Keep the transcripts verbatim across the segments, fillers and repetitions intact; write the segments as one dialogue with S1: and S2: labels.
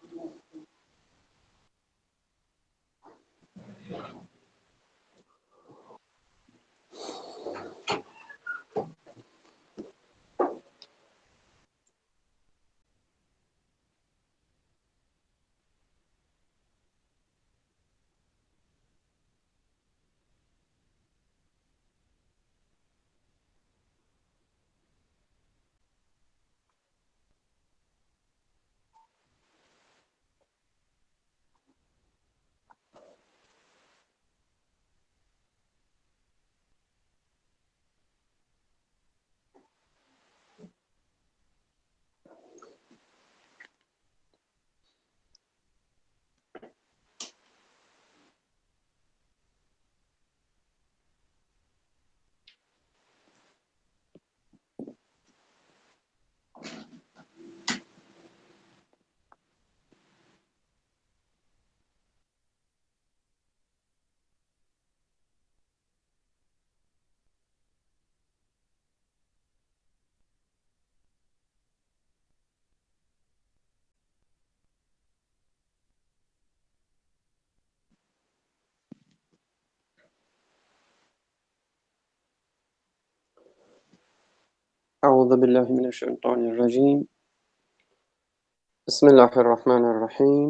S1: أعوذ بالله من الشيطان الرجيم بسم الله الرحمن الرحيم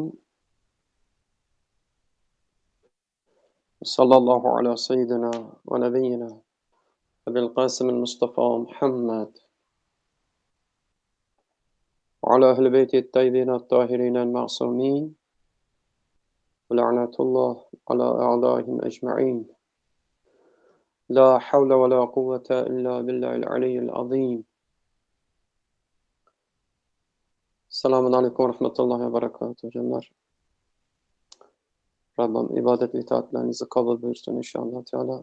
S1: صلى الله على سيدنا ونبينا أبي القاسم المصطفى محمد وعلى أهل بيت الطيبين الطاهرين المعصومين ولعنة الله على أعدائهم أجمعين لا حول ولا قوة إلا بالله العلي العظيم. Selamun Aleyküm ve Rahmetullahi ve Berekatuhu canlar. Rabbim ibadet ve itaatlerinizi kabul buyursun inşallah Teala.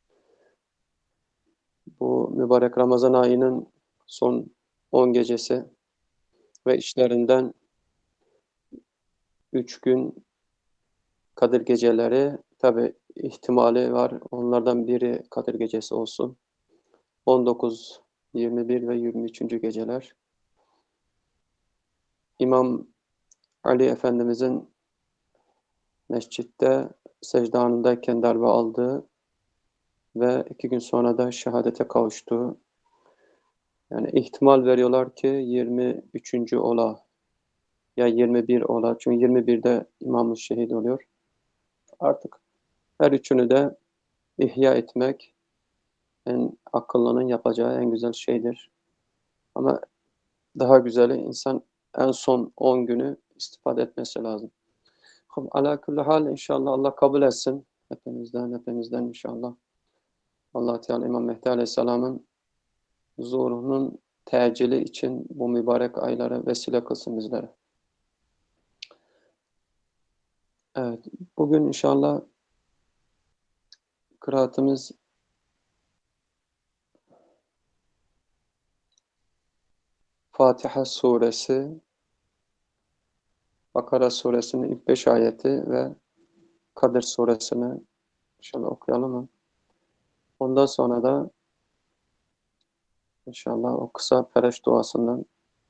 S1: Bu mübarek Ramazan ayının son on gecesi ve işlerinden üç gün Kadir geceleri, tabi ihtimali var. Onlardan biri Kadir gecesi olsun. on dokuz, yirmi bir ve yirmi üçüncü geceler. İmam Ali Efendimizin mescitte secde anındayken darbe aldığı ve iki gün sonra da şehadete kavuştuğu, yani ihtimal veriyorlar ki yirmi üçüncü ola ya yirmi bir ola. Çünkü yirmi birde İmam-ı Şehit oluyor. Artık her üçünü de ihya etmek en akıllının yapacağı en güzel şeydir. Ama daha güzeli insan en son on günü istifade etmesi lazım. Ala kulli hal inşallah Allah kabul etsin. Hepimizden, hepimizden inşallah. Allah Teala İmam Mehdi Aleyhisselam'ın zuhurunun tecili için bu mübarek ayları vesile kılsın bizlere. Evet, bugün inşallah kıraatımız Fatiha suresi, Bakara suresinin ilk beş ayeti ve Kadir suresini inşallah okuyalım. Ondan sonra da inşallah o kısa Fereş duasından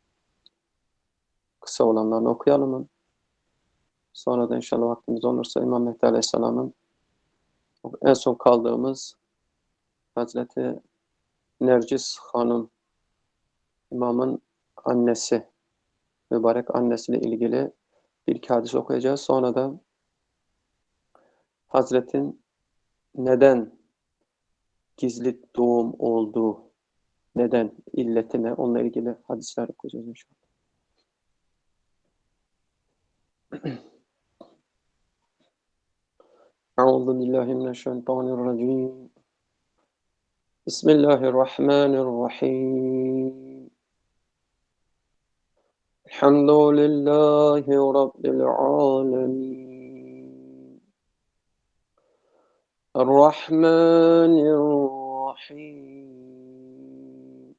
S1: kısa olanlarını okuyalım. Sonra da inşallah vaktimiz olursa İmam Mehdi Aleyhisselam'ın en son kaldığımız Hazreti Nercis Hanım, İmam'ın annesi, mübarek annesiyle ilgili bir iki hadis okuyacağız. Sonra da Hazretin neden gizli doğum olduğu, neden, illeti ne, onunla ilgili hadisler okuyacağız inşallah. Euzu billahi mineşşeytanirracim. Bismillahirrahmanirrahim. Elhamdülillahi Rabbil alemin. Errahmanirrahim.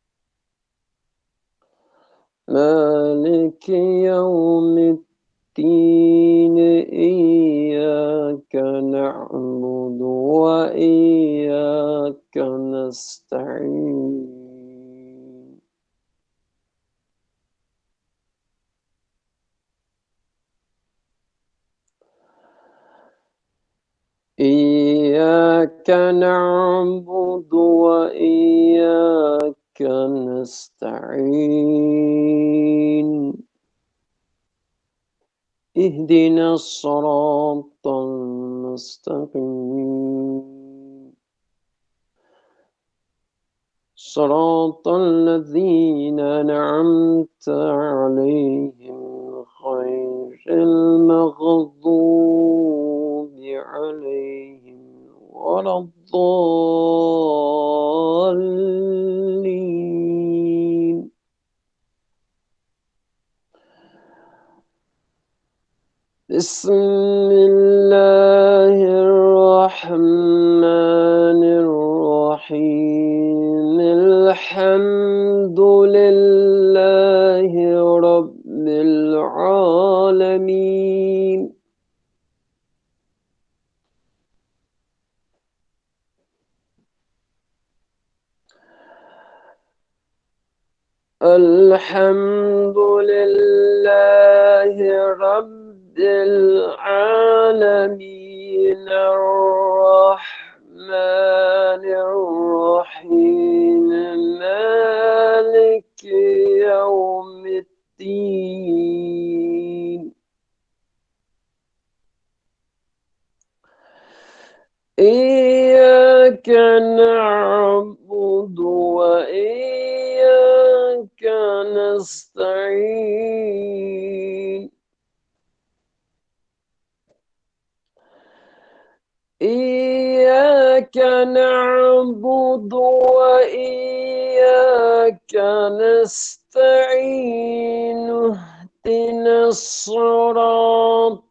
S1: Maliki yevmiddin. İyyâke na'budu ve iyyâke nesta'in. إياك نعبد وإياك نستعين اهدنا الصراط المستقيم صراط الذين أنعمت عليهم غير المغضوب عليهم ولا الضالين. بسم الله الرحمن الرحيم الحمد لله رب العالمين الحمد لله رب العالمين الرحمن الرحيم مالك يوم الدين إياك نعبد وإياك نستعين إياك نعبد وإياك نستعين اهدنا الصراط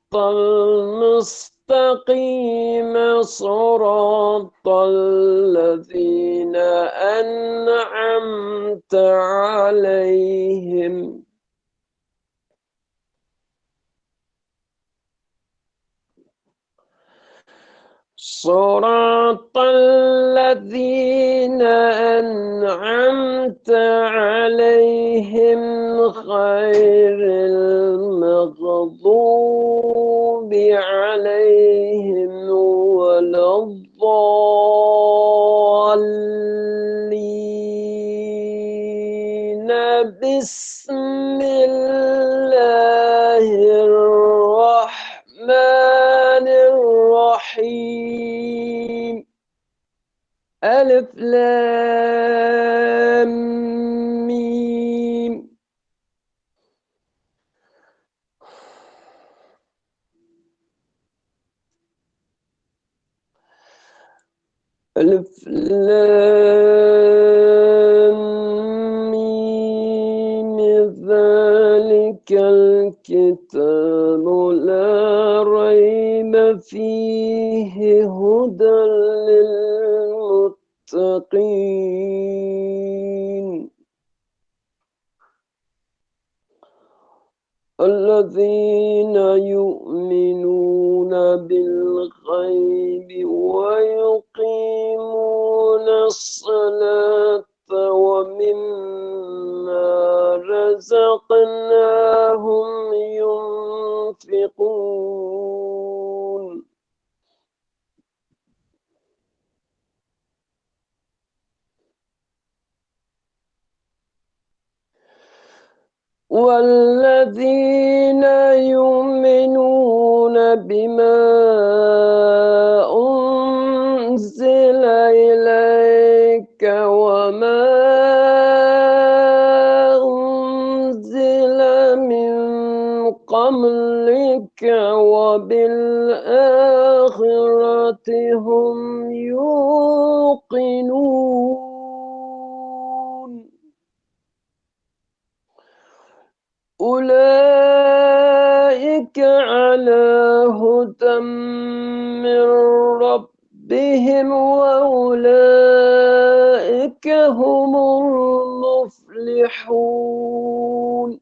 S1: المستقيم صراط الذين أنعمت عليهم صراط الذين أنعمت عليهم غير المغضوب عليهم ولا الضالين. بسم الله الرحمن الرحيم ألف لام ميم ألف لام ميم ذلك الكتاب لا ريب فيه هدى للمتقين الذين يؤمنون بالغيب ويقيمون الصلاة ومما رزقناهم ينفقون والذين يؤمنون بما أنزل إليك وما أنزل من قبلك وبالآخرة هم يوقنون أولئك على هدى من ربهم وأولئك هم المفلحون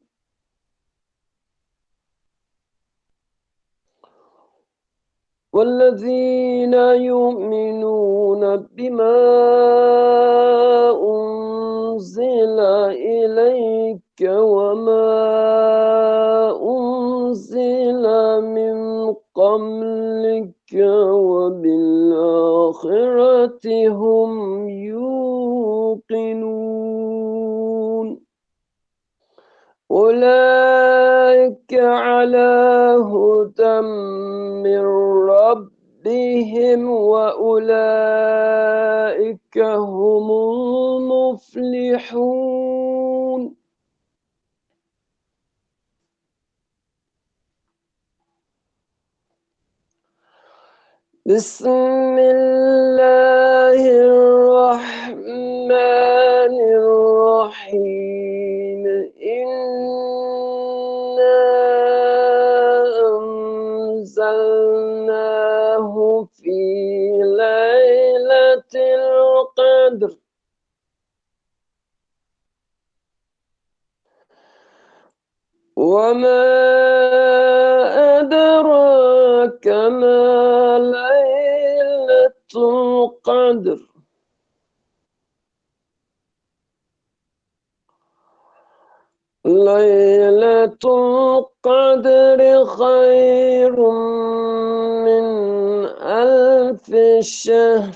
S1: والذين يؤمنون بما أنزل إليك وما أنزل من قبلك
S2: وبالآخرة هم يوقنون أولئك على هدى من ربهم وأولئك هم المفلحون. بسم الله الرحمن الرحيم إنا أنزلناه في ليلة القدر وما أدراك ما ليلة القدر ليلة القدر خير من ألف شهر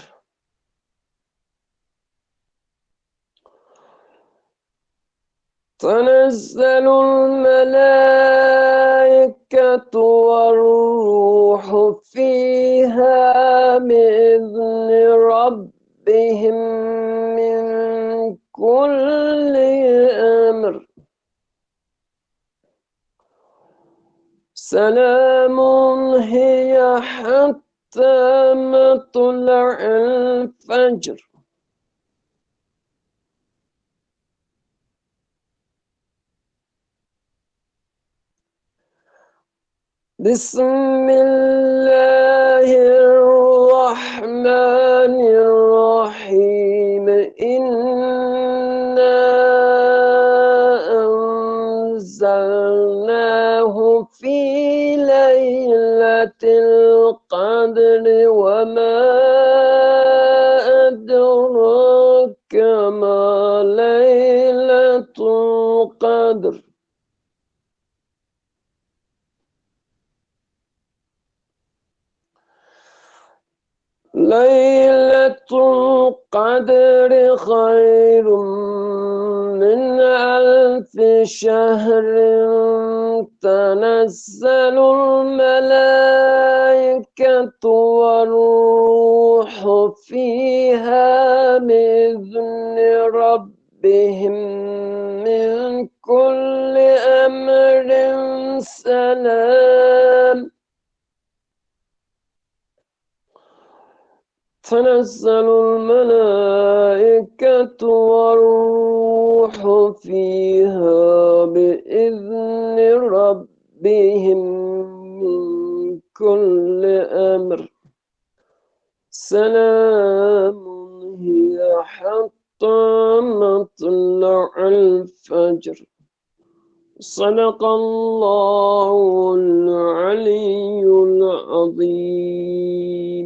S2: تنزل الملائكة والروح فيها بإذن ربهم من كل أمر سلام هي حتى مطلع الفجر. بسم الله الرحمن الرحيم إنا أنزلناه في ليلة القدر وما أدراك ما ليلة القدر ليلة القدر خير من ألف شهر تنزل الملائكة والروح فيها بإذن ربهم من كل أمر سلام تنزل الملائكة والروح فيها بإذن ربهم من كل أمر سلام هي حتى مطلع الفجر. صدق الله العلي العظيم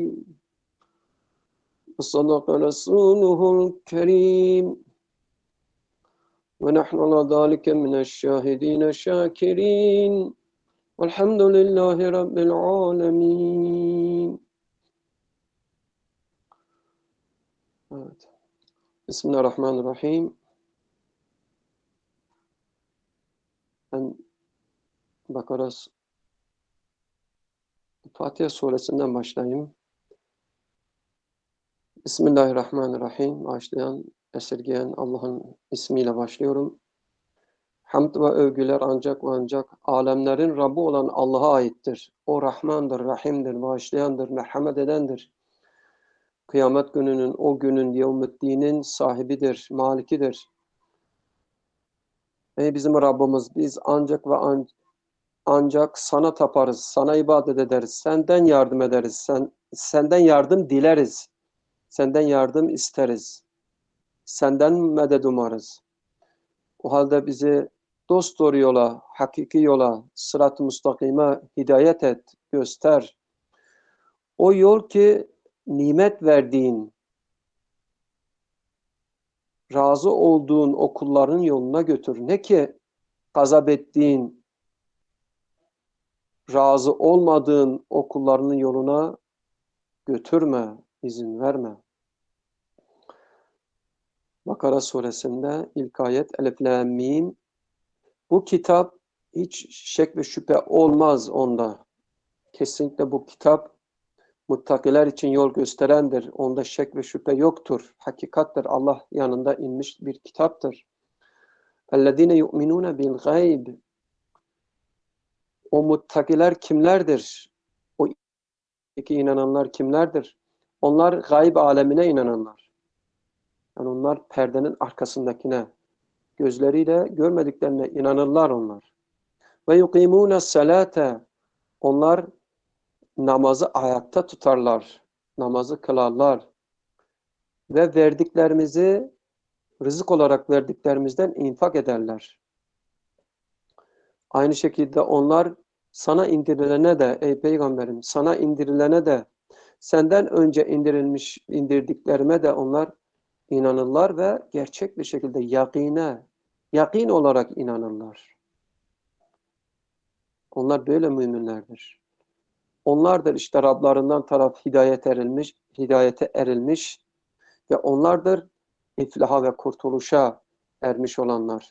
S2: وصدق رسوله الكريم ونحن على ذلك من الشاهدين الشاكرين والحمد لله رب العالمين. Evet. Bismillahirrahmanirrahim. Ben Bakara Fatiha suresinden başlayayım. Bismillahirrahmanirrahim. Başlayan, esirgeyen Allah'ın ismiyle başlıyorum. Hamd ve övgüler ancak ve ancak alemlerin Rabbi olan Allah'a aittir. O Rahmandır, Rahim'dir, bağışlayandır, merhamet edendir. Kıyamet gününün, o günün, yevmüddinin sahibidir, malikidir. Ey bizim Rabbimiz, biz ancak ve an ancak sana taparız, sana ibadet ederiz, senden yardım ederiz, sen, senden yardım dileriz, senden yardım isteriz, senden medet umarız. O halde bizi dosdoğru yola, hakiki yola, sırat-ı müstakime hidayet et, göster. O yol ki nimet verdiğin, razı olduğun o kulların yoluna götür. Ne ki gazap ettiğin, razı olmadığın o kullarının yoluna götürme, izin verme. Bakara suresinde ilk ayet Elif Lam Mim. Bu kitap hiç şek ve şüphe olmaz onda. Kesinlikle bu kitap muttakiler için yol gösterendir. Onda şek ve şüphe yoktur. Hakikattir. Allah yanında inmiş bir kitaptır. اَلَّذ۪ينَ يُؤْمِنُونَ بِالْغَيْبِ. O muttakiler kimlerdir? O iki inananlar kimlerdir? Onlar gayb alemine inananlar. Yani onlar perdenin arkasındakine, gözleriyle görmediklerine inanırlar onlar. Ve yukimûne salate. Onlar namazı ayakta tutarlar. Namazı kılarlar. Ve verdiklerimizi, rızık olarak verdiklerimizden infak ederler. Aynı şekilde onlar sana indirilene de, ey peygamberim, sana indirilene de, senden önce indirilmiş, indirdiklerime de onlar inanırlar ve gerçek bir şekilde yakine, yakin olarak inanırlar. Onlar böyle müminlerdir. Onlardır işte Rablarından taraf hidayet erilmiş, hidayete erilmiş ve onlardır iflaha ve kurtuluşa ermiş olanlar.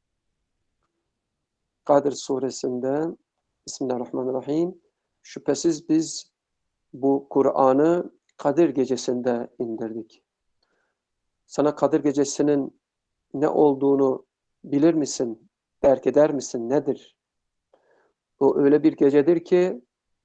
S2: Kadir suresinde Bismillahirrahmanirrahim. Şüphesiz biz bu Kur'an'ı Kadir gecesinde indirdik. Sana Kadir gecesinin ne olduğunu bilir misin? Derk eder misin? Nedir? O öyle bir gecedir ki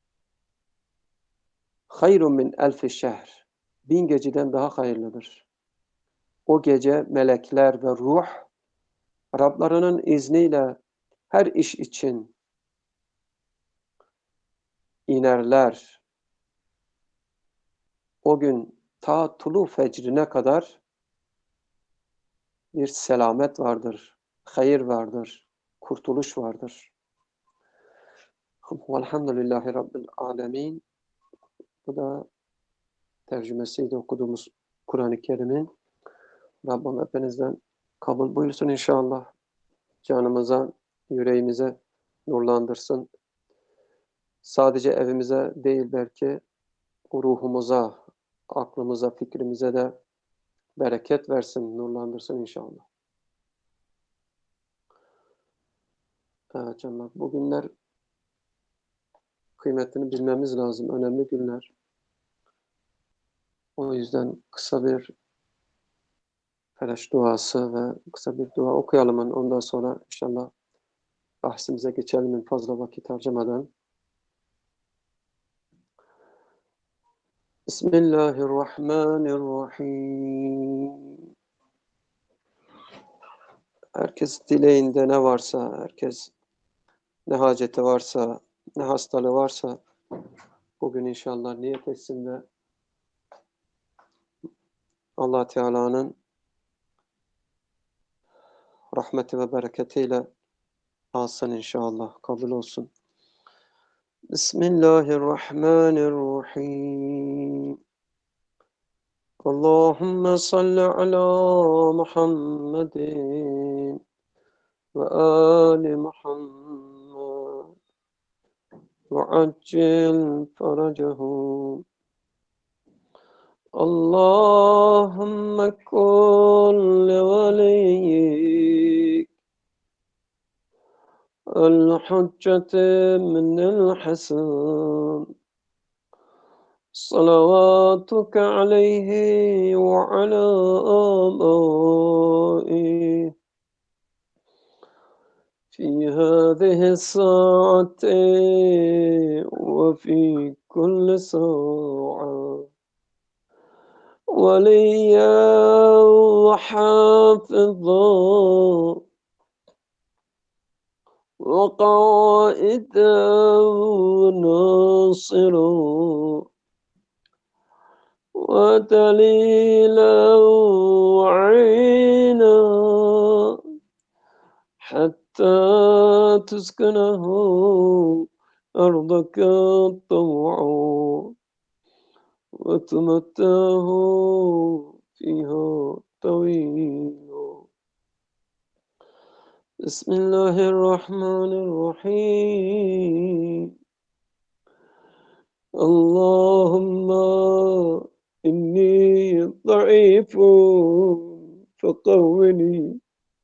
S2: hayrun min elfi şehr. Bin geceden daha hayırlıdır. O gece melekler ve ruh Rablarının izniyle her iş için inerler. O gün ta tulu fecrine kadar bir selamet vardır, hayır vardır, kurtuluş vardır. Velhamdülillahi Rabbil alemin. Bu da tercümesiyle okuduğumuz Kur'an-ı Kerim'in. Rabbim hepinizden kabul buyursun inşallah. Canımıza, yüreğimize nurlandırsın. Sadece evimize değil belki ruhumuza, aklımıza, fikrimize de bereket versin, nurlandırsın inşallah. Evet canlar, bu günler kıymetini bilmemiz lazım. Önemli günler. O yüzden kısa bir felaş duası ve kısa bir dua okuyalım. Ondan sonra inşallah bahsimize geçelim fazla vakit harcamadan. Bismillahirrahmanirrahim. Herkes dileğinde ne varsa, herkes ne haceti varsa, ne hastalığı varsa bugün inşallah niyet etsin ve Allah Teala'nın rahmeti ve bereketiyle alsın inşallah. Kabul olsun. Bismillahirrahmanirrahim. Allahümme salli ala Muhammedin ve ali Muhammed ve accil faracahum. Allahümme kulli veliyyik الحجة من الحسن صلواتك عليه وعلى آبائه في هذه الساعة وفي كل ساعة وليا وحافظا وقائدا وناصرا ودليلا وعينا حتى تسكنه أرضك طوعا وتمتعه فيها طويلا. بسم الله الرحمن الرحيم. Allahümme inni zayıfun fekavvini.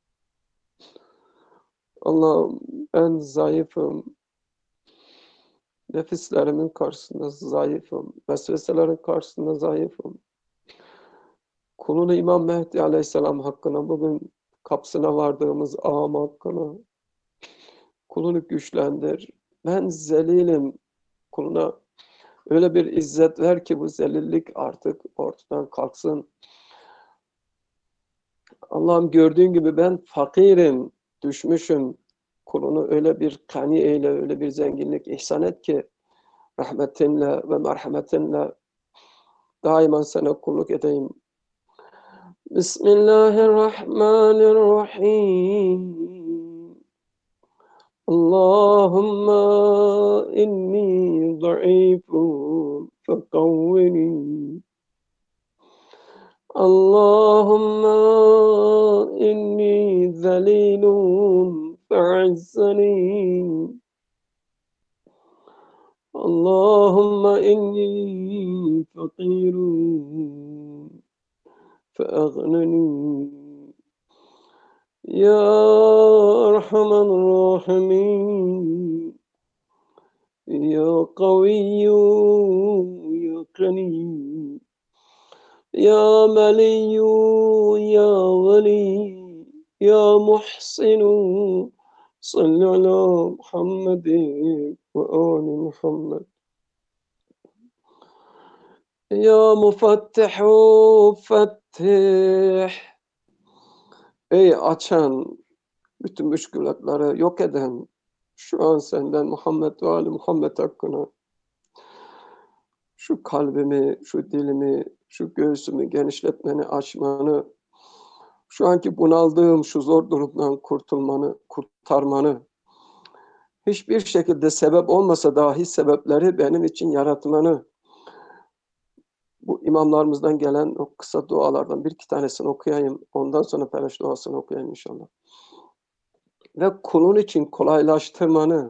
S2: Allah'ım ben zayıfım. Nefislerimin karşısında zayıfım. Vesveselerin karşısında zayıfım. Kulunu İmam Mehdi Aleyhisselam hakkına, bugün kapısına vardığımız ağam hakkına kulunu güçlendir. Ben zelilim. Kuluna öyle bir izzet ver ki bu zelillik artık ortadan kalksın. Allah'ım gördüğün gibi ben fakirim, düşmüşüm. Kulunu öyle bir kani eyle, öyle bir zenginlik ihsan et ki rahmetinle ve merhametinle daima sana kulluk edeyim. Bismillahirrahmanirrahim. Allahümme inni zayıfun fekavvini. Allahümme inni zelilun fe'izzani. Allahümme inni fakirun fe'aghnani. Ya Erhamen Rahimin. Ya Kaviyyu Ya Gani. Ya Meliyyu Ya Veli. Ya Muhsinu. Salli ala Muhammedin ve ali Muhammed. Ya Mufattihu Fettih. Ey açan, bütün müşkülatları yok eden, şu an senden Muhammed ve Ali Muhammed hakkına şu kalbimi, şu dilimi, şu göğsümü genişletmeni, açmanı, şu anki bunaldığım şu zor durumdan kurtulmanı, kurtarmanı, hiçbir şekilde sebep olmasa dahi sebepleri benim için yaratmanı, bu imamlarımızdan gelen o kısa dualardan bir iki tanesini okuyayım, ondan sonra paylaş duasını okuyayım inşallah. Ve kulun için kolaylaştırmanı,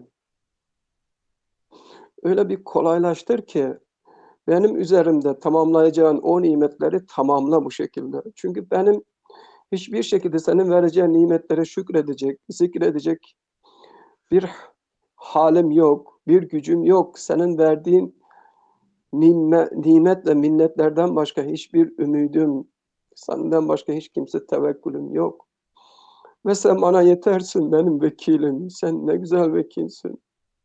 S2: öyle bir kolaylaştır ki benim üzerimde tamamlayacağın o nimetleri tamamla bu şekilde. Çünkü benim hiçbir şekilde senin vereceğin nimetlere şükredecek, zikredecek bir halim yok, bir gücüm yok. Senin verdiğin nimet, nimet ve minnetlerden başka hiçbir ümidim, senden başka hiç kimse tevekkülüm yok. Ve sen bana yetersin, benim vekilim. Sen ne güzel vekilsin.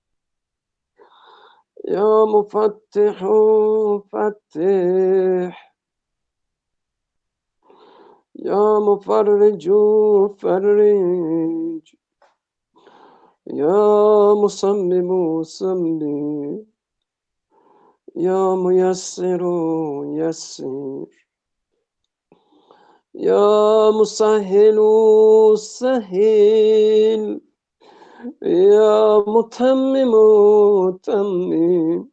S2: Ya Mufattihu Fettih. Ya Mufarricu Ferric. Ya Musammimu Sammi. Ya Muyassiru Yassir. Ya Musahhilu Sahhil. Ya Mutammimu Tammim.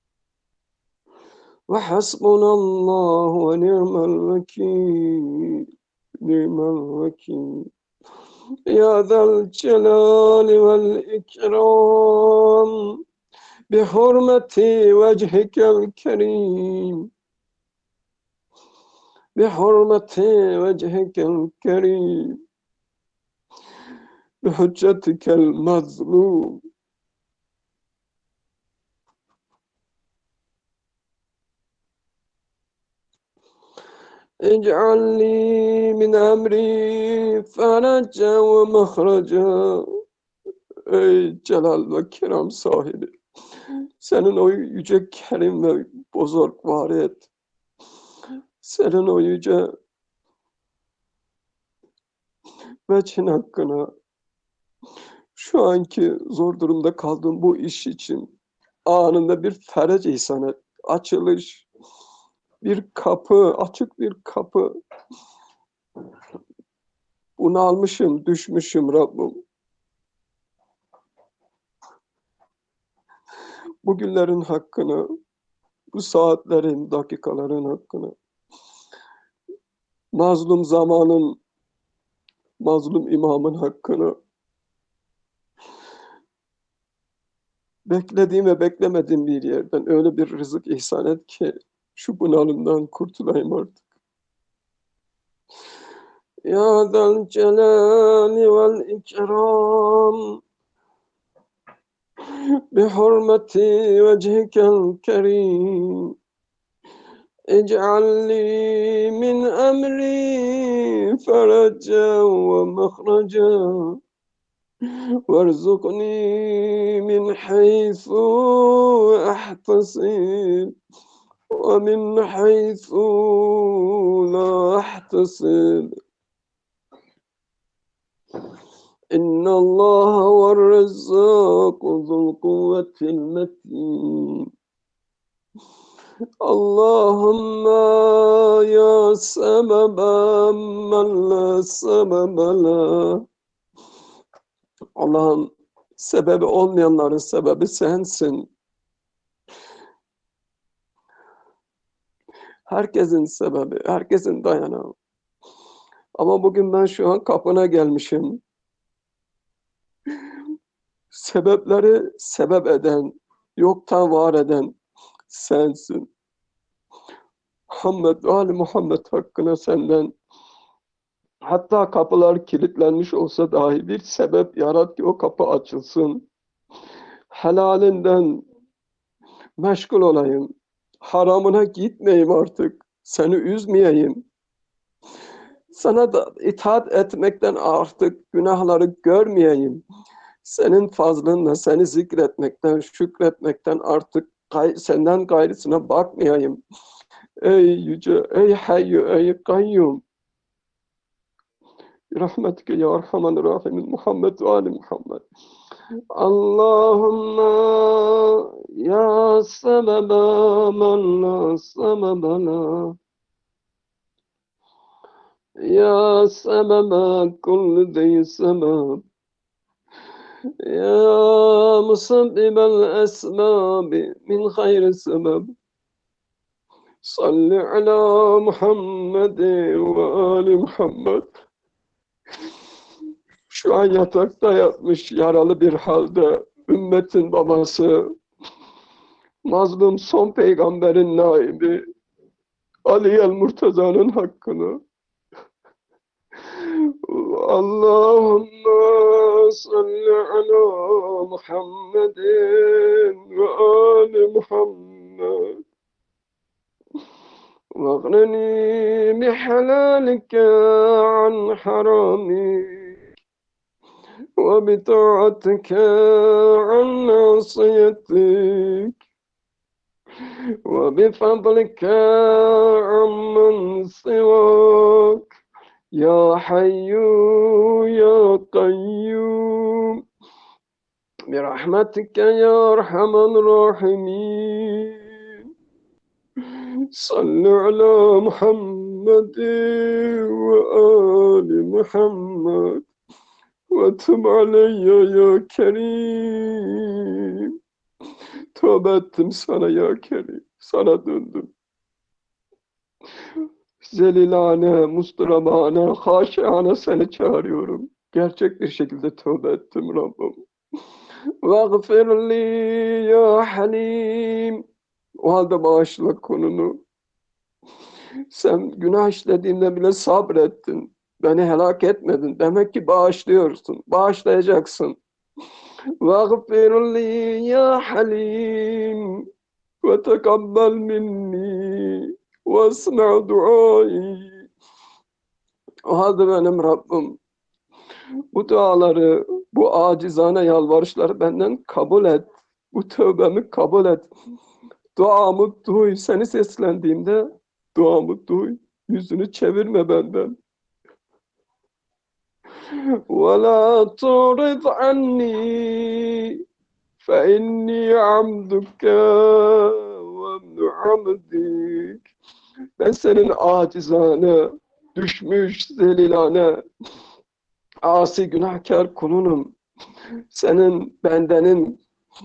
S2: Ve hasbunallahu ve ni'mel vekil. Ni'mel vekil. Ya zal celali vel ikram. Bihurmeti vecihikel kerim. Bihurmeti vecihikel kerim. Bihüccetikel mazlum. اجعل لي من أمري فرجا ومخرجا. Ey celal ve kiram sahibi, senin o yüce kerim ve bozorg variyet, senin o yüce vechin hakkına, şu anki zor durumda kaldığım bu iş için anında bir ferec ihsan et, açılış, bir kapı, açık bir kapı. Bunalmışım, düşmüşüm Rabbim. Bu günlerin hakkını, bu saatlerin, dakikaların hakkını, mazlum zamanın, mazlum imamın hakkını, beklediğim ve beklemediğim bir yerden öyle bir rızık ihsan et ki şu bunalımdan kurtulayım artık. Ya zal celali vel ikram bi hurmeti vecihikel kerim اجعل لي من أمري فرجا ومخرجا وارزقني من حيث أحتسب ومن حيث لا أحتسب إن الله هو الرزاق ذو القوة المتين اللهم يا سبب من لا سبب له. Allah'ım, sebebi olmayanların sebebi sensin. Herkesin sebebi, herkesin dayanağı. Ama bugün ben şu an kapına gelmişim. Sebepleri sebep eden, yoktan var eden sensin. Muhammed ve Ali Muhammed hakkına senden, hatta kapılar kilitlenmiş olsa dahi bir sebep yarat ki o kapı açılsın. Helalinden meşgul olayım. Haramına gitmeyeyim artık. Seni üzmeyeyim. Sana da itaat etmekten artık günahları görmeyeyim. Senin fazlınla seni zikretmekten, şükretmekten artık gay senden gayrısına bakmayayım. Ey yüce, ey hayyu, ey kayyum. Rahmetike ya Erhamen Rahimin Muhammed ve Ali Muhammed. Allahümme ya sebebe men la sebebe la. Ya sebebe kulli zi sebeb. Ya musabbibel esbabi min hayri sebeb. Salli ala Muhammed ve Ali Muhammed. Şu an yatakta yatmış yaralı bir halde ümmetin babası, mazlum son peygamberin naibi Ali el Murtaza'nın hakkını. Allahümme salli ala Muhammedin ve Ali Muhammed. Vaghnini bihalalike an haramik. وبطاعتك عن معصيتك وبفضلك عمن سواك يا حي يا قيوم برحمتك يا أرحم الراحمين صل على محمد وآل محمد وَتُبْ عَلَيَّ ya Kerim. Tövbe ettim sana ya Kerim. Sana döndüm. Zelilane, musturabane, haşiane seni çağırıyorum. Gerçek bir şekilde tövbe ettim Rabbim. وَغْفِرْ لِي ya Halim. O halde bağışla konunu. Sen günah işlediğimde bile sabrettin. Beni helak etmedin. Demek ki bağışlıyorsun. Bağışlayacaksın. وَغْفِرْ لِي ya Halim وَتَقَبَّلْ minni وَاسْمَعْ duai. O halde benim Rabbim bu duaları, bu acizane yalvarışları benden kabul et. Bu tövbemi kabul et. Duamı duy. Seni seslendiğimde duamı duy. Yüzünü çevirme benden. وَلَا تُعْرِضْ عَنِّي فَإِنِّي عَبْدُكَ وَابْنُ عَبْدِكَ. Ben senin acizane, düşmüş, zelilane, asi günahkar kulunum. Senin, bendenin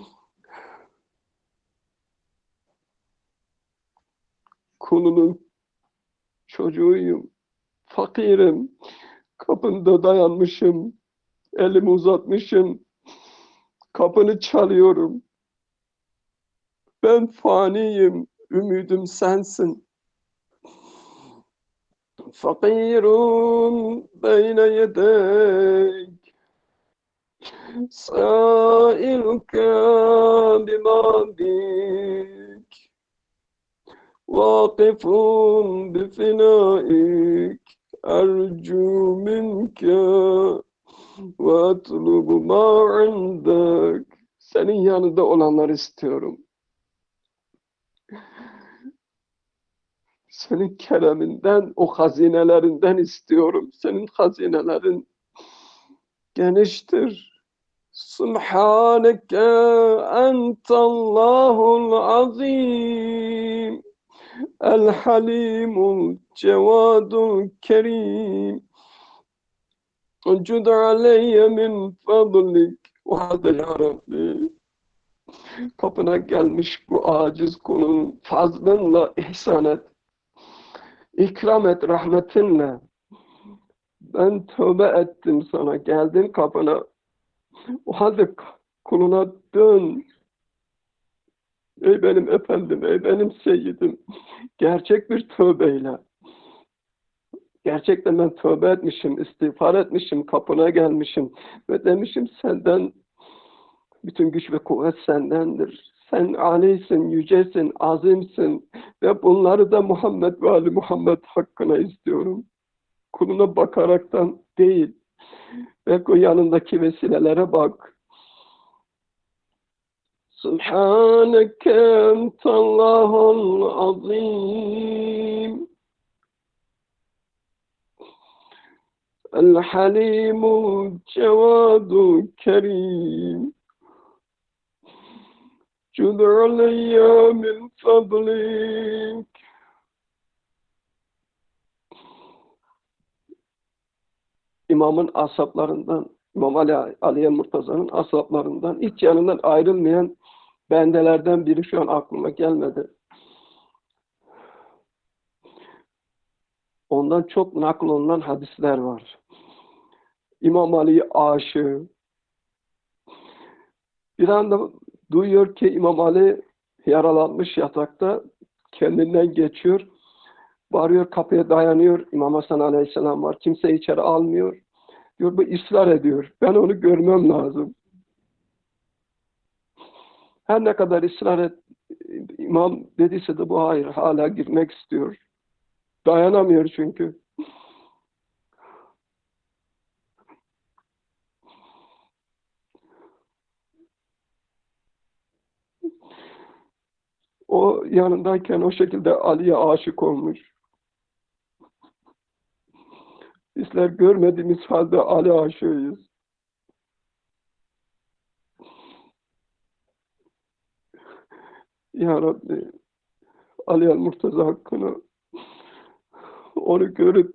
S2: kulunun çocuğuyum. Fakirim. Kapında dayanmışım. Elimi uzatmışım. Kapını çalıyorum. Ben faniyim, ümidim sensin. Fakirun beyne yedek, sailuke bibabik, vakifun bifinaik, ercu minke ve atlubu ma indak. Senin yanında olanları istiyorum. Senin kereminden, o hazinelerinden istiyorum. Senin hazinelerin geniştir. Subhaneke entallahul azim. El halimul cevadul kerim. Cud aleyye min fadlik. O halde ya Rabbi, kapına gelmiş bu aciz kulun fazlınla ihsan et. İkram et rahmetinle. Ben tövbe ettim sana, geldim kapına. O halde kuluna dön. Ey benim efendim, ey benim seyyidim. Gerçek bir tövbeyle. Gerçekten ben tövbe etmişim, istiğfar etmişim, kapına gelmişim. Ve demişim senden, bütün güç ve kuvvet sendendir. Sen alisin, yücesin, azimsin. Ve bunları da Muhammed ve Ali Muhammed hakkına istiyorum. Kuluna bakaraktan değil. Ve o yanındaki vesilelere bak. Subhaneke entallahul azim. El halimul cevadul kerim. Cud aleyye min fadlik. İmamın ashablarından, İmam Ali, Aliye Murtaza'nın ashablarından, hiç yanından ayrılmayan bendelerden biri şu an aklıma gelmedi. Ondan çok naklolunan hadisler var. İmam Ali aşığı. Bir anda duyuyor ki İmam Ali yaralanmış yatakta, kendinden geçiyor. Varıyor, kapıya dayanıyor. İmam Hasan Aleyhisselam var. Kimse içeri almıyor. Diyor, bu ısrar ediyor. Ben onu görmem lazım. Her ne kadar ısrar et, İmam dediyse de bu hayır. Hala girmek istiyor. Dayanamıyor çünkü. O yanındayken o şekilde Ali'ye aşık olmuş. Bizler görmediğimiz halde Ali aşığıyız. Ya Rabbi, Ali el-Murtaza hakkını onu görüp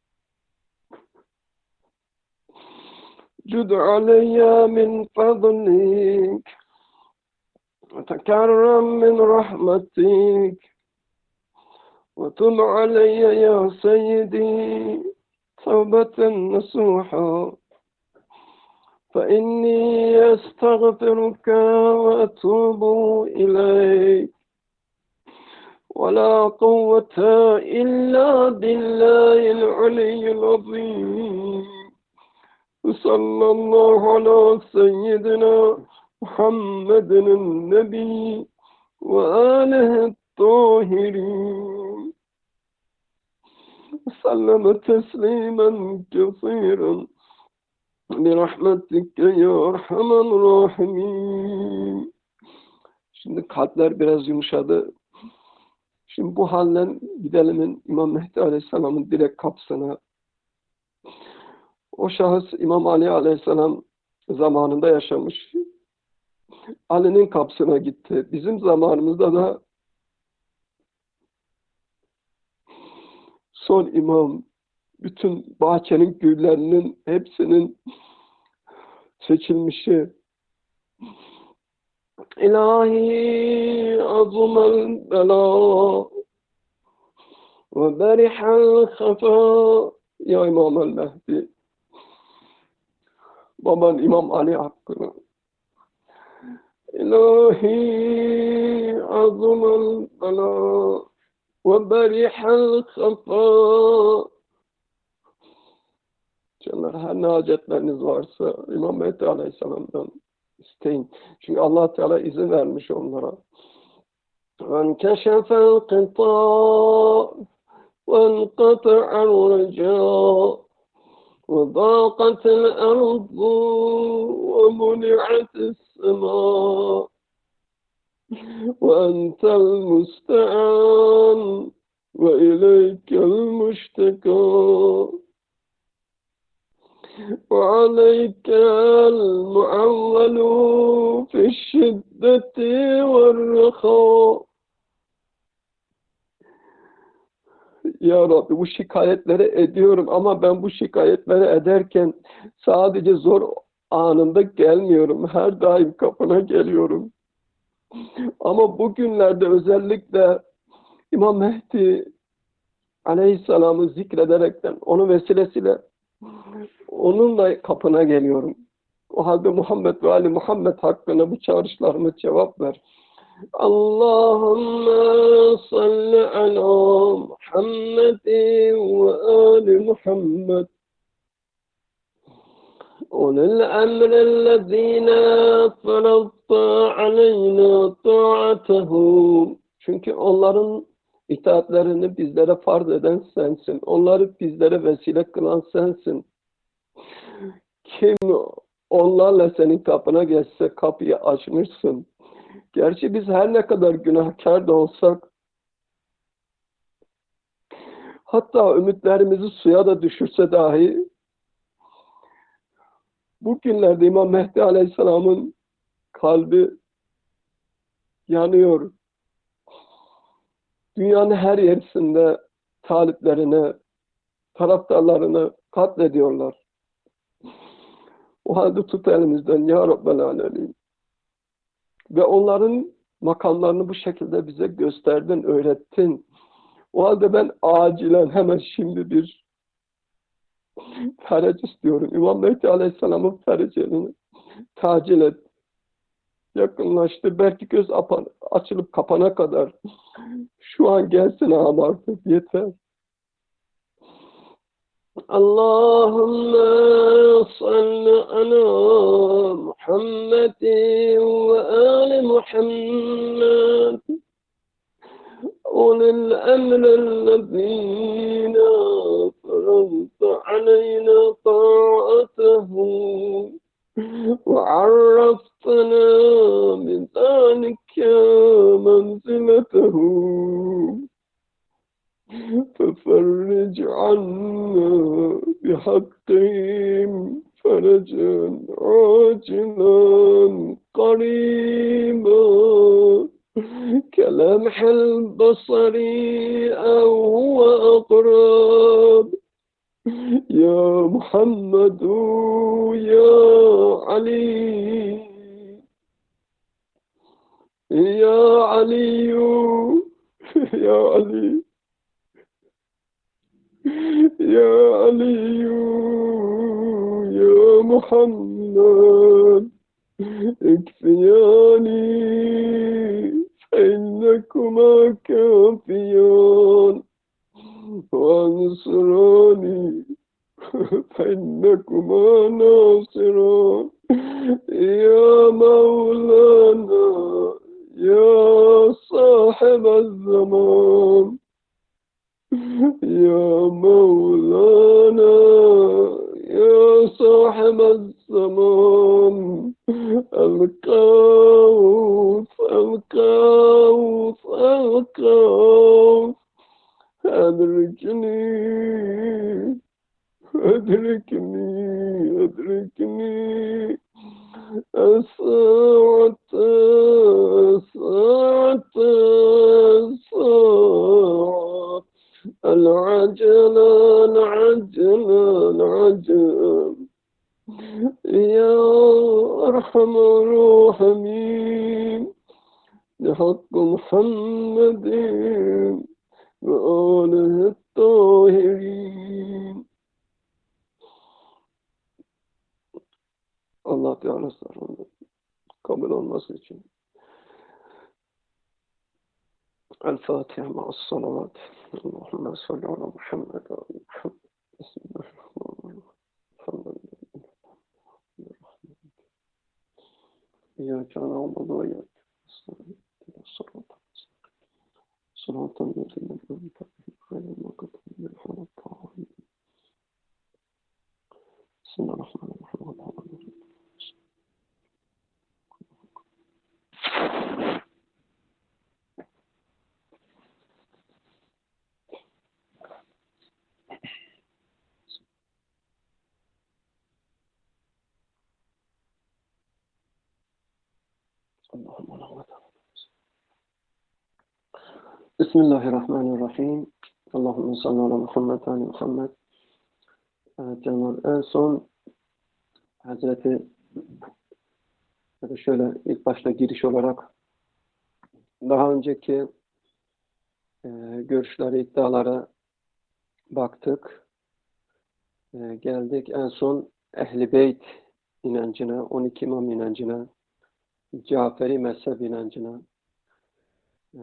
S2: Cud aleyye min fadlik ve tekerrem min rahmetik ve tub aleyye ya seyyidi tevbeten nasuha فإني أستغفرك وأتوب إليك ولا قوة إلا بالله العلي العظيم صلى الله على سيدنا محمد النبي وآله الطاهرين وسلم تسليما كثيرا برحمتك يا أرحم الراحمين. Şimdi kalpler biraz yumuşadı. Şimdi bu halden gidelim İmam Mehdi Aleyhisselam'ın direkt kapısına. O şahıs İmam Ali Aleyhisselam zamanında yaşamış. Ali'nin kapısına gitti. Bizim zamanımızda da son imam, bütün bahçenin güllerinin hepsinin seçilmişi. İlahi azumel bela ve berihel hafa ya İmam el-Mehdi. Baban İmam Ali hakkını. İlahi عظم البلاء وبرح الخفاء. Canlar, her ne hacetleriniz varsa İmam Mehdi Aleyhisselam'dan isteyin. Çünkü Allah Teala izin vermiş onlara. وَانْكَشَفَ الْقِطَاءُ وَانْقَطَعَ الرَّجَاءُ وَضَاقَتِ الْأَرْضُ وَمُنِعَتِ السَّمَاءُ وَأَنْتَ الْمُسْتَعَانُ وَإِلَيْكَ الْمُشْتَكَى وعليك المعول في الشدة والرخاء. Ya Rabbi, bu şikayetleri ediyorum ama ben bu şikayetleri ederken sadece zor anında gelmiyorum. Her daim kapına geliyorum. Ama bugünlerde özellikle İmam Mehdi Aleyhisselam'ı zikrederekten onun vesilesiyle onunla kapına geliyorum. O halde Muhammed ve Ali Muhammed hakkında bu çağrışlarıma cevap ver. Allahümme salli ala Muhammedin ve Ali Muhammed. Ulul emrellezine feradta aleyna ta'atehum. Çünkü onların itaatlerini bizlere farz eden sensin. Onları bizlere vesile kılan sensin. Kim onlarla senin kapına geçse kapıyı açmışsın. Gerçi biz her ne kadar günahkar da olsak, hatta ümitlerimizi suya da düşürse dahi, bugünlerde İmam Mehdi Aleyhisselam'ın kalbi yanıyor. Dünyanın her yerisinde taliplerini, taraftarlarını katlediyorlar. O halde tut elimizden ya Rabbel Alemin. Ve onların makamlarını bu şekilde bize gösterdin, öğrettin. O halde ben acilen hemen şimdi bir ferac istiyorum. İmam Mehdi Aleyhisselam'ın feracını tacil et. Yakınlaştı. Belki göz açılıp kapana kadar. Şu an gelsin ağam artık. Yeter. Allahümme salli ala Muhammedin ve ali Muhammed. Ulul emrellezine feradta aleyna ta'atehum ve arraftana min zâlike menziletehum. ففرج عنا بحقهم فرجا عاجلا قريبا كلمح البصر أو هو أقرب يا محمد يا علي يا علي يا علي يا علي يا محمد اكفياني فإنكما كافيان وانصراني فإنكما ناصران يا مولانا يا صاحب الزمان يا مولانا يا صاحب الزمان القوس القوس القوس أدركني أدركني أدركني الساعة الساعة الساعة العجل العجل العجل يا أرحم الراحمين بحق محمد وآله الطاهرين. Allah Teala sarıldı. Kabul olması için. El-Fatiha ma'as salavat. Allahümme salli ala Muhammed ve ala Muhammed. Bismillahirrahmanirrahim. İyyâke na'budu ve iyyâke nestaîn. Sıratal lezîne en'amte aleyhim gayril mağdûbi aleyhim ve lad-dâllîn. Bismillahirrahmanirrahim. Bismillahirrahmanirrahim. Allahümme salli ala Muhammed ve ala Muhammed. Evet canlar, en son Hazreti ya da şöyle ilk başta giriş olarak daha önceki e, görüşleri, iddialara baktık. E, geldik en son Ehl-i Beyt inancına, on iki imam inancına, Caferi mezhep inancına, e,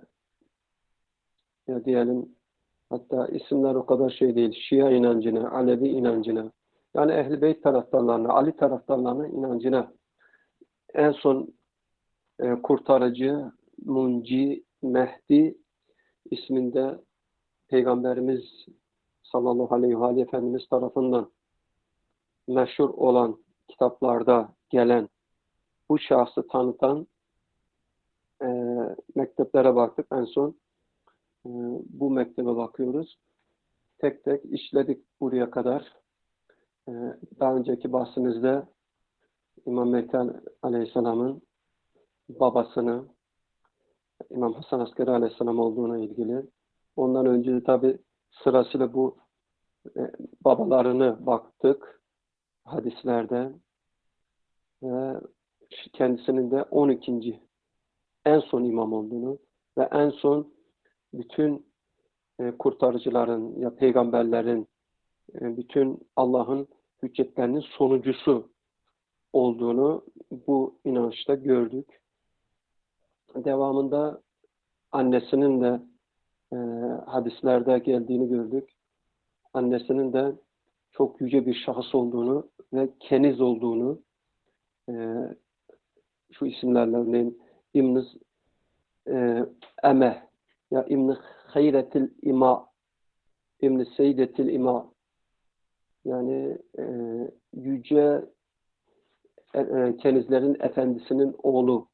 S2: ya diyelim hatta isimler o kadar şey değil, Şia inancına, Alevi inancına, yani Ehl-i Beyt taraftarlarına, Ali taraftarlarına inancına, en son e, kurtarıcı, Munci, Mehdi isminde Peygamberimiz sallallahu aleyhi ve aleyhi Efendimiz tarafından meşhur olan kitaplarda gelen bu şahsı tanıtan e, mekteplere baktık. En son e, bu mektebe bakıyoruz. Tek tek işledik buraya kadar. E, daha önceki bahsimizde İmam Mehdi Aleyhisselam'ın babasını İmam Hasan Askeri Aleyhisselam olduğuna ilgili. Ondan önce tabi sırasıyla bu e, babalarını baktık hadislerde ve kendisinin de on ikinci en son imam olduğunu ve en son bütün e, kurtarıcıların ya peygamberlerin e, bütün Allah'ın hüccetlerinin sonuncusu olduğunu bu inançta gördük. Devamında annesinin de e, hadislerde geldiğini gördük. Annesinin de çok yüce bir şahıs olduğunu ve keniz olduğunu e, şu isimlerle örneğin İbn-i e, Eme ya İbn-i Hayretil İma, İbn-i Seydetil İma, yani e, yüce e, e, kenizlerin efendisinin oğlu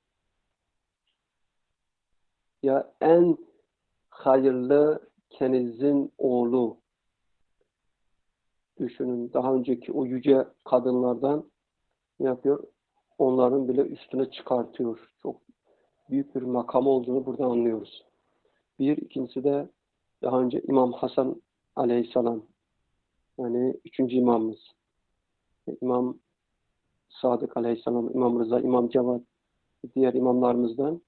S2: ya en hayırlı kenizin oğlu. Düşünün, daha önceki o yüce kadınlardan ne yapıyor? Onların bile üstüne çıkartıyor. Çok büyük bir makam olduğunu burada anlıyoruz. Bir, ikincisi de daha önce İmam Hasan Aleyhisselam, yani üçüncü imamımız. İmam Sadık Aleyhisselam, İmam Rıza, İmam Cevat, diğer imamlarımızdan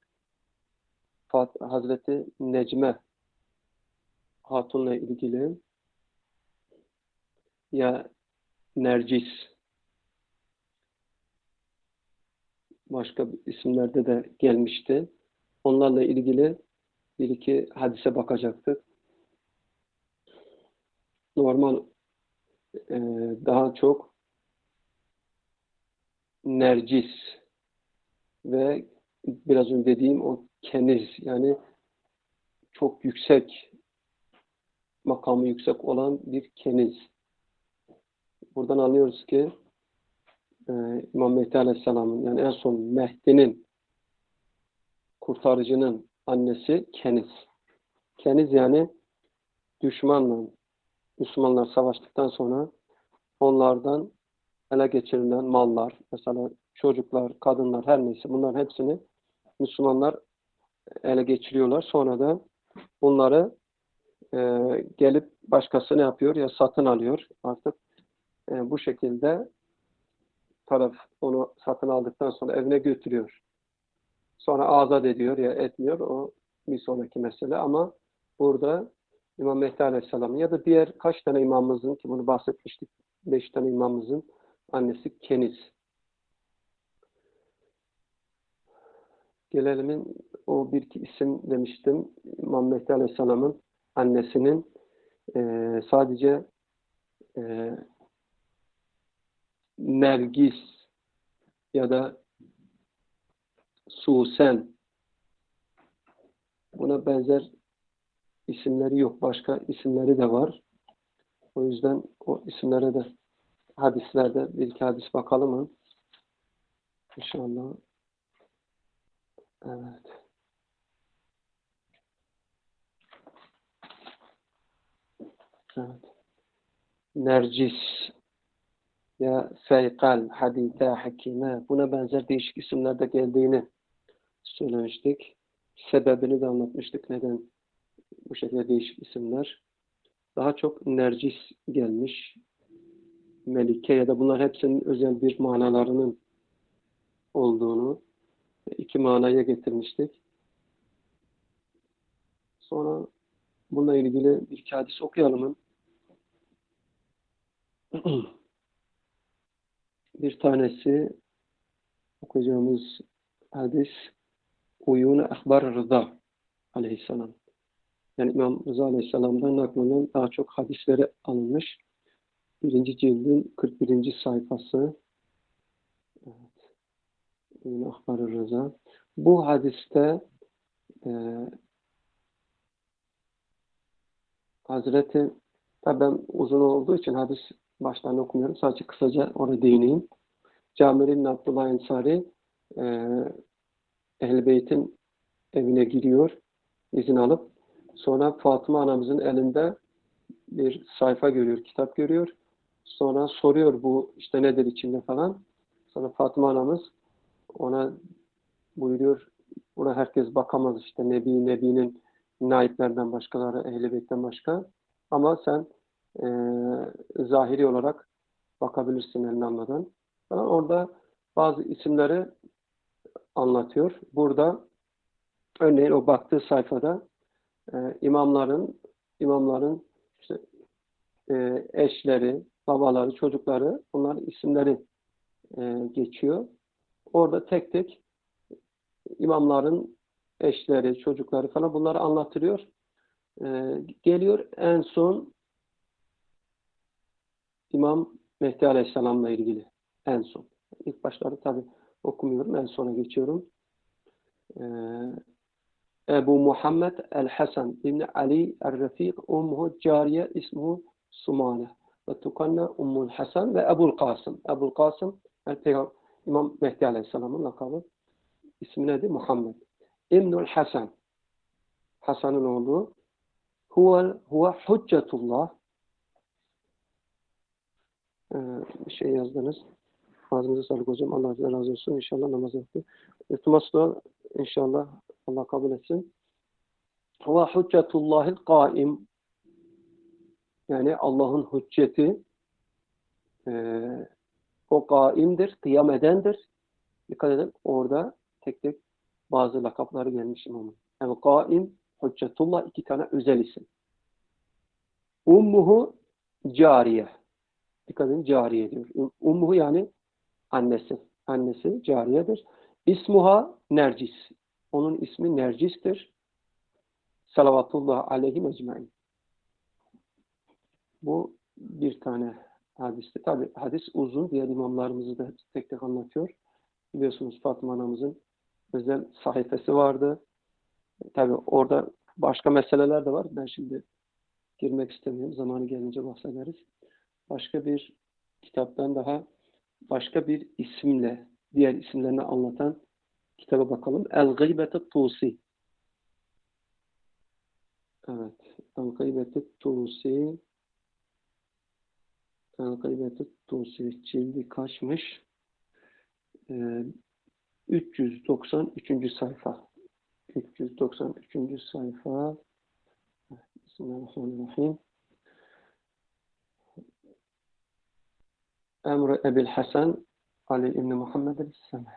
S2: Hazreti Necme Hatun'la ilgili ya Nercis, başka isimlerde de gelmişti. Onlarla ilgili bir iki hadise bakacaktık. Normal e, daha çok Nercis ve biraz önce dediğim o keniz, yani çok yüksek, makamı yüksek olan bir keniz. Buradan anlıyoruz ki e, İmam Mehdi Aleyhisselam'ın, yani en son Mehdi'nin, kurtarıcının annesi keniz. Keniz yani düşmanla Müslümanlar savaştıktan sonra onlardan ele geçirilen mallar, mesela çocuklar, kadınlar, her neyse bunların hepsini Müslümanlar ele geçiriyorlar. Sonra da bunları e, gelip başkası ne yapıyor? Ya satın alıyor. Artık e, bu şekilde taraf onu satın aldıktan sonra evine götürüyor. Sonra azat ediyor ya etmiyor. O bir sonraki mesele. Ama burada İmam Mehdi Aleyhisselam ya da diğer kaç tane imamımızın, ki bunu bahsetmiştik, beş tane imamımızın annesi keniz. Gelelim o bir iki isim demiştim. İmam Mehdi Aleyhisselam'ın annesinin e, sadece e, Nergis ya da Susen, buna benzer isimleri yok. Başka isimleri de var. O yüzden o isimlere de hadislerde bir iki hadis bakalım mı? İnşallah. Evet. Evet. Nercis ya Feykal, Hadite, Hakime, buna benzer değişik isimlerde geldiğini söylemiştik. Sebebini de anlatmıştık. Neden bu şekilde değişik isimler. Daha çok Nercis gelmiş. Melike ya da bunlar hepsinin özel bir manalarının olduğunu iki manaya getirmiştik. Sonra bununla ilgili bir iki hadis okuyalım. Bir tanesi okuyacağımız hadis Uyun-u Ahbar Rıza Aleyhisselam. Yani İmam Rıza Aleyhisselam'dan naklenen daha çok hadisleri alınmış. Birinci cildin kırk birinci sayfası. Evet. Uyun-u Ahbar Rıza. Bu hadiste e, Hazreti, tabi ben uzun olduğu için hadis başlarını okumuyorum. Sadece kısaca oraya değineyim. Cabir İbn Abdullah Ensari e, Ehl-i Beyt'in evine giriyor, izin alıp. Sonra Fatıma anamızın elinde bir sayfa görüyor, kitap görüyor. Sonra soruyor bu işte nedir içinde falan. Sonra Fatıma anamız ona buyuruyor, buna herkes bakamaz işte Nebi, Nebi'nin naiplerden başkaları, Ehl-i Beyt'ten başka. Ama sen e, zahiri olarak bakabilirsin elini almadan. Falan. Orada bazı isimleri anlatıyor. Burada örneğin o baktığı sayfada e, imamların imamların işte, e, eşleri, babaları, çocukları, bunların isimleri e, geçiyor. Orada tek tek imamların eşleri, çocukları falan bunları anlatılıyor. E, geliyor en son İmam Mehdi Aleyhisselam'la ilgili. En son. İlk başları tabi okumuyorum. En sona geçiyorum. Ee, Ebu Muhammed el-Hasan İbni Ali el-Refik Umhu Cariye ismuhu Sumane ve tukanne Ummul Hasan ve Ebul Kasım. Ebul Kasım el İmam Mehdi Aleyhisselam'ın lakabı. İsmi nedir? Muhammed. İbnül Hasan. Hasan'ın oğlu. Huve, huve Hüccetullah. Ee, bir şey yazdınız. Ağzınıza sağlık hocam. Allah razı olsun. İnşallah namaz yaptı. İltimas da inşallah Allah kabul etsin. Ve hüccetullahil kaim, yani Allah'ın hücceti e, o kaimdir, kıyam edendir. Dikkat edin. Orada tek tek bazı lakapları gelmiş imamın. Yani kaim, hüccetullah iki tane özel isim. Ummuhu cariye. Dikkat edin, cariye diyor. Ummuhu yani annesi. Annesi cariyedir. İsmuha Nercis. Onun ismi Nercis'tir. Salavatullah aleyhi mecmain. Bu bir tane hadisti. Tabi hadis uzun. Diğer imamlarımızı da tek tek anlatıyor. Biliyorsunuz Fatıma anamızın özel sayfası vardı. Tabi orada başka meseleler de var. Ben şimdi girmek istemiyorum. Zamanı gelince bahsederiz. Başka bir kitaptan daha başka bir isimle diğer isimlerini anlatan kitaba bakalım. El-Gıybet-i Tusi. Evet. El-Gıybet-i Tusi. El-Gıybet-i Tusi. Cildi kaçmış? Ee, üç yüz doksan üçüncü sayfa. üç yüz doksan üçüncü sayfa. Bismillahirrahmanirrahim. Emre Ebil Hasan Ali İbni Muhammed el-Semeh.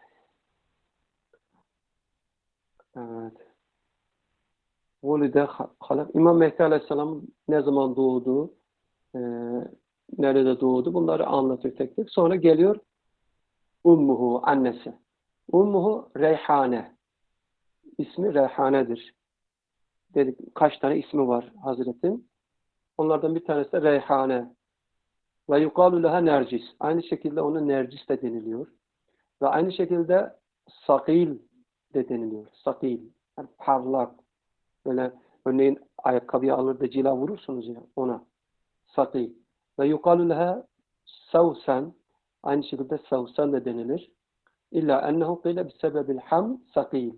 S2: Evet. Volide halak. İmam Mehdi Aleyhisselam ne zaman doğdu, e, nerede doğdu, bunları anlatıyor tek tek. Sonra geliyor Ummuhu, annesi. Ummuhu Reyhane. ismi Reyhane'dir. Dedik kaç tane ismi var Hazret'in? Onlardan bir tanesi de Reyhane. Ve yukalu leha nercis. Aynı şekilde ona nercis de deniliyor. Ve aynı şekilde sakil de deniliyor. Sakil. Yani parlak. Böyle örneğin ayakkabıyı alır da cila vurursunuz ya ona. Sakil. Ve yukalu leha savsen. Aynı şekilde savsen de denilir. İlla ennehu qile bisebebil ham sakil.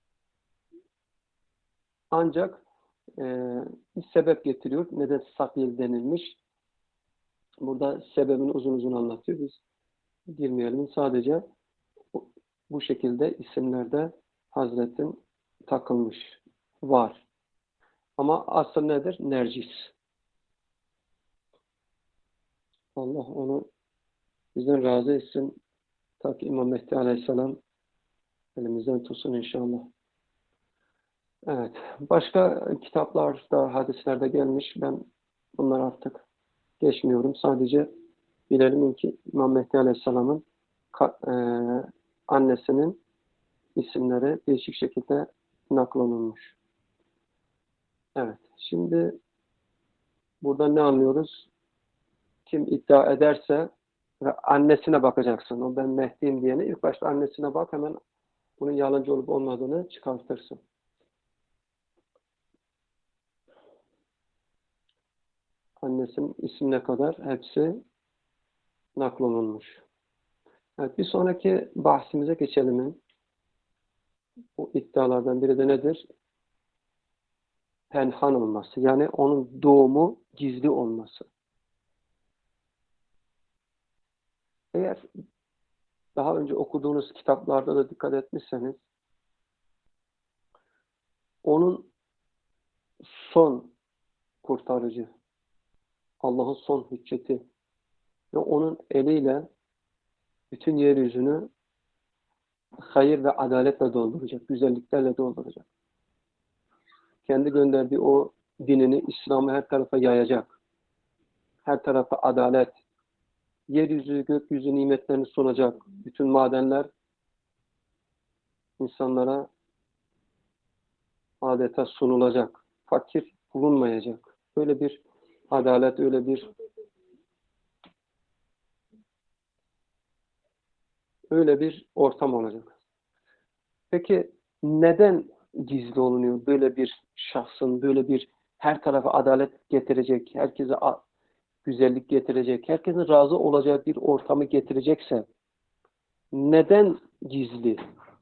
S2: Ancak e, bir sebep getiriyor. Neden sakil denilmiş? Burada sebebini uzun uzun anlatıyor. Biz girmeyelim. Sadece bu şekilde isimlerde Hazretin takılmış. Var. Ama asıl nedir? Nercis. Allah onu bizden razı etsin. Ta ki İmam Mehdi Aleyhisselam elimizden tutsun inşallah. Evet. Başka kitaplarda, hadislerde gelmiş. Ben bunlar artık geçmiyorum. Sadece bilelim ki İmam Mehdi Aleyhisselam'ın e, annesinin isimleri değişik şekilde naklanılmış. Evet. Şimdi burada ne anlıyoruz? Kim iddia ederse ve annesine bakacaksın. O ben Mehdi'yim diyene ilk başta annesine bak, hemen bunun yalancı olup olmadığını çıkartırsın. Annesinin ismine kadar hepsi naklanılmış. Evet, bir sonraki bahsimize geçelim. Bu iddialardan biri de nedir? Penhan olması. Yani onun doğumu gizli olması. Eğer daha önce okuduğunuz kitaplarda da dikkat etmişseniz onun son kurtarıcı, Allah'ın son hücceti ve onun eliyle bütün yeryüzünü hayır ve adaletle dolduracak, güzelliklerle dolduracak. Kendi gönderdiği o dinini, İslam'ı her tarafa yayacak. Her tarafa adalet, yeryüzü, gökyüzü nimetlerini sunacak. Bütün madenler insanlara adeta sunulacak. Fakir bulunmayacak. Öyle bir adalet, öyle bir öyle bir ortam olacak. Peki neden gizli olunuyor? Böyle bir şahsın, böyle bir her tarafa adalet getirecek, herkese güzellik getirecek, herkesin razı olacağı bir ortamı getirecekse neden gizli?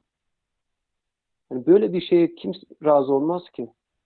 S2: Yani böyle bir şeye kim razı olmaz ki?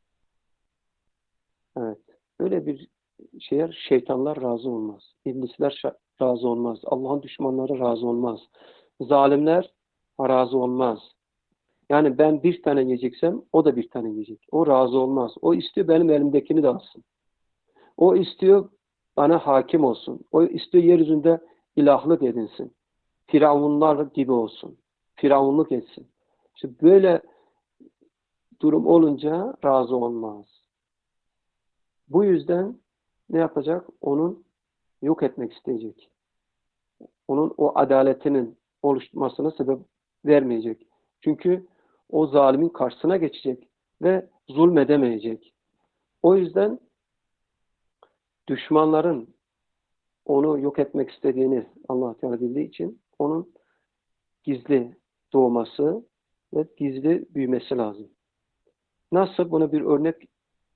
S2: Evet. Böyle bir şeye şeytanlar razı olmaz. İblisler razı olmaz. Allah'ın düşmanları razı olmaz. Zalimler razı olmaz. Yani ben bir tane yiyeceksem o da bir tane yiyecek. O razı olmaz. O istiyor benim elimdekini de alsın. O istiyor bana hakim olsun. O istiyor yeryüzünde ilahlık edinsin. Firavunlar gibi olsun. Firavunluk etsin. İşte böyle durum olunca razı olmaz. Bu yüzden ne yapacak? Onun yok etmek isteyecek. Onun o adaletinin oluşmasına sebep vermeyecek. Çünkü o zalimin karşısına geçecek ve zulmedemeyecek. O yüzden düşmanların onu yok etmek istediğini Allah Teala bildiği için onun gizli doğması ve gizli büyümesi lazım. Nasıl? Buna bir örnek,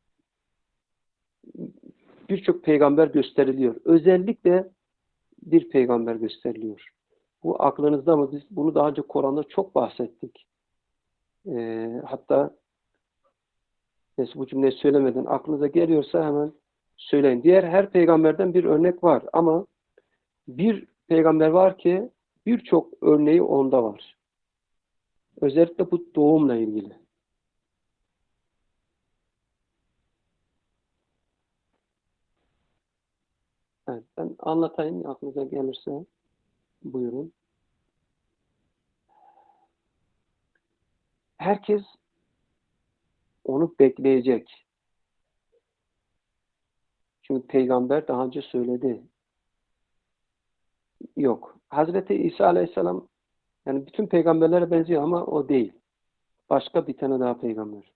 S2: birçok peygamber gösteriliyor. Özellikle bir peygamber gösteriliyor. Bu aklınızda mı? Biz bunu daha önce Kur'an'da çok bahsettik. Ee, hatta neyse, bu cümleyi söylemeden aklınıza geliyorsa hemen söyleyin. Diğer her peygamberden bir örnek var ama bir peygamber var ki birçok örneği onda var. Özellikle bu doğumla ilgili. Evet, ben anlatayım aklınıza gelirse. Buyurun. Herkes onu bekleyecek. Çünkü peygamber daha önce söyledi. Yok. Hazreti İsa Aleyhisselam yani bütün peygamberlere benziyor ama o değil. başka bir tane daha peygamber.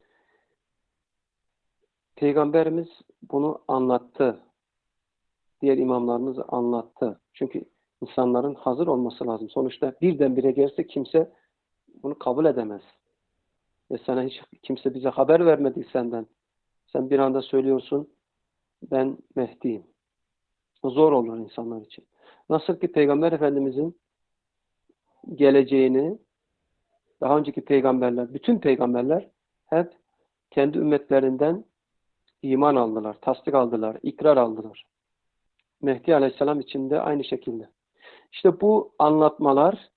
S2: Peygamberimiz bunu anlattı. Diğer imamlarımız anlattı. Çünkü insanların hazır olması lazım. Sonuçta birdenbire gelse kimse bunu kabul edemez. Ve sana hiç kimse bize haber vermedi senden. Sen bir anda söylüyorsun, ben Mehdi'yim. Zor olur insanlar için. Nasıl ki Peygamber Efendimizin geleceğini daha önceki peygamberler, bütün peygamberler hep kendi ümmetlerinden iman aldılar, tasdik aldılar, ikrar aldılar. Mehdi Aleyhisselam için de aynı şekilde. İşte bu anlatmalar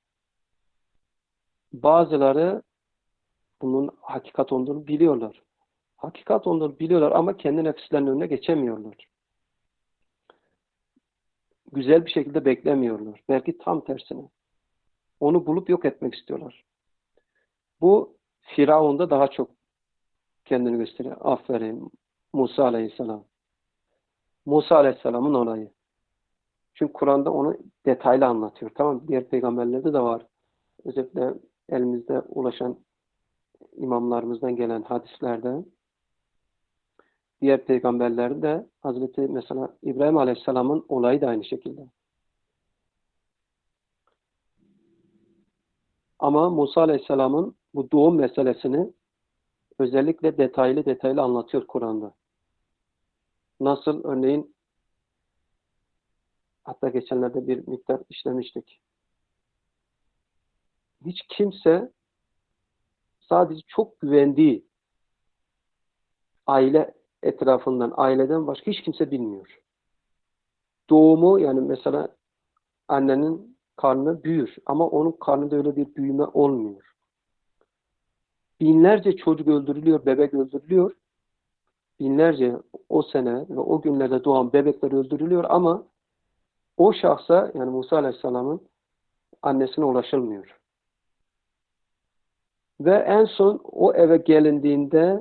S2: bazıları bunun hakikat olduğunu biliyorlar. Hakikat olduğunu biliyorlar ama kendi nefislerinin önüne geçemiyorlar. Güzel bir şekilde beklemiyorlar. Belki tam tersine. Onu bulup yok etmek istiyorlar. Bu Firavun'da daha çok kendini gösteriyor. Aferin. Musa Aleyhisselam. Musa Aleyhisselam'ın olayı. Çünkü Kur'an'da onu detaylı anlatıyor. Tamam, diğer peygamberlerde de var. Özellikle elimizde ulaşan imamlarımızdan gelen hadislerde diğer peygamberlerin de Hazreti mesela İbrahim Aleyhisselam'ın olayı da aynı şekilde. Ama Musa Aleyhisselam'ın bu doğum meselesini özellikle detaylı detaylı anlatıyor Kur'an'da. Nasıl örneğin hatta geçenlerde bir miktar işlemiştik. Hiç kimse sadece çok güvendiği aile etrafından, aileden başka hiç kimse bilmiyor. Doğumu yani mesela annenin karnı büyür ama onun karnında öyle bir büyüme olmuyor. Binlerce çocuk öldürülüyor, bebek öldürülüyor. Binlerce o sene ve o günlerde doğan bebekler öldürülüyor ama o şahsa yani Musa Aleyhisselam'ın annesine ulaşılmıyor. Ve en son o eve gelindiğinde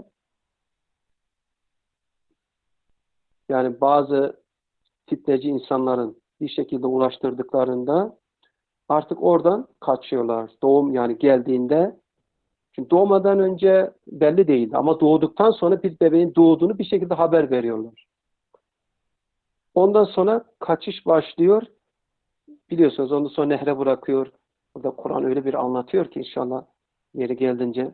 S2: yani bazı fitneci insanların bir şekilde ulaştırdıklarında artık oradan kaçıyorlar. Doğum yani geldiğinde çünkü doğmadan önce belli değildi ama doğduktan sonra bir bebeğin doğduğunu bir şekilde haber veriyorlar. Ondan sonra kaçış başlıyor. Biliyorsunuz ondan sonra nehre bırakıyor. Burada Kur'an öyle bir anlatıyor ki inşallah yeri geldiğince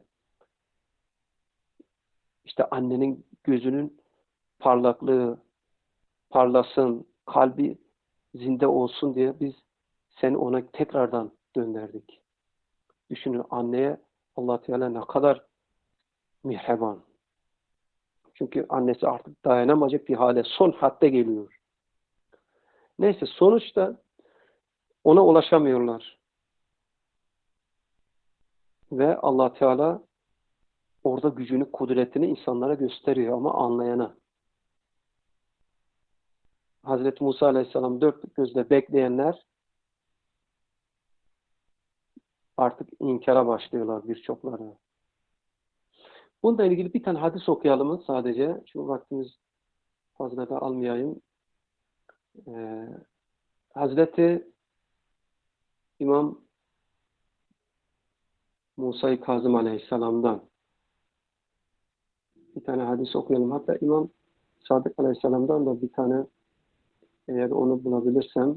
S2: işte annenin gözünün parlaklığı parlasın, kalbi zinde olsun diye biz seni ona tekrardan döndürdük. Düşünün anneye Allah Teala ne kadar mihreban. Çünkü annesi artık dayanamayacak bir hale, son hatta geliyor. Neyse sonuçta ona ulaşamıyorlar. Ve Allah Teala orada gücünü, kudretini insanlara gösteriyor ama anlayana. Hazreti Musa Aleyhisselam dört gözle bekleyenler artık inkara başlıyorlar birçokları. Bununla ilgili bir tane hadis okuyalım sadece. Çünkü vaktimiz fazla da almayayım. Ee, Hazreti İmam Musa-i Kazım Aleyhisselam'dan bir tane hadis okuyalım. Hatta İmam Sadık Aleyhisselam'dan da bir tane eğer onu bulabilirsem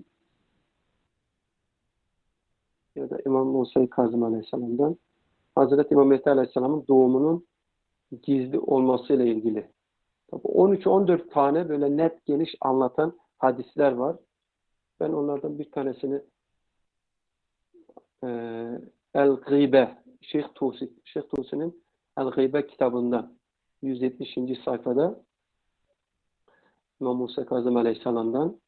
S2: ya da İmam Musa-i Kazım Aleyhisselam'dan Hazreti İmam Mehdi Aleyhisselam'ın doğumunun gizli olmasıyla ilgili. on üç on dört tane böyle net geniş anlatan hadisler var. Ben onlardan bir tanesini e, El-Gıbe Şeyh Tusi, Şeyh Tusi'nin El-Gıbe kitabında yüz yetmişinci sayfada İmam Musa Kazım Aleyhisselam'dan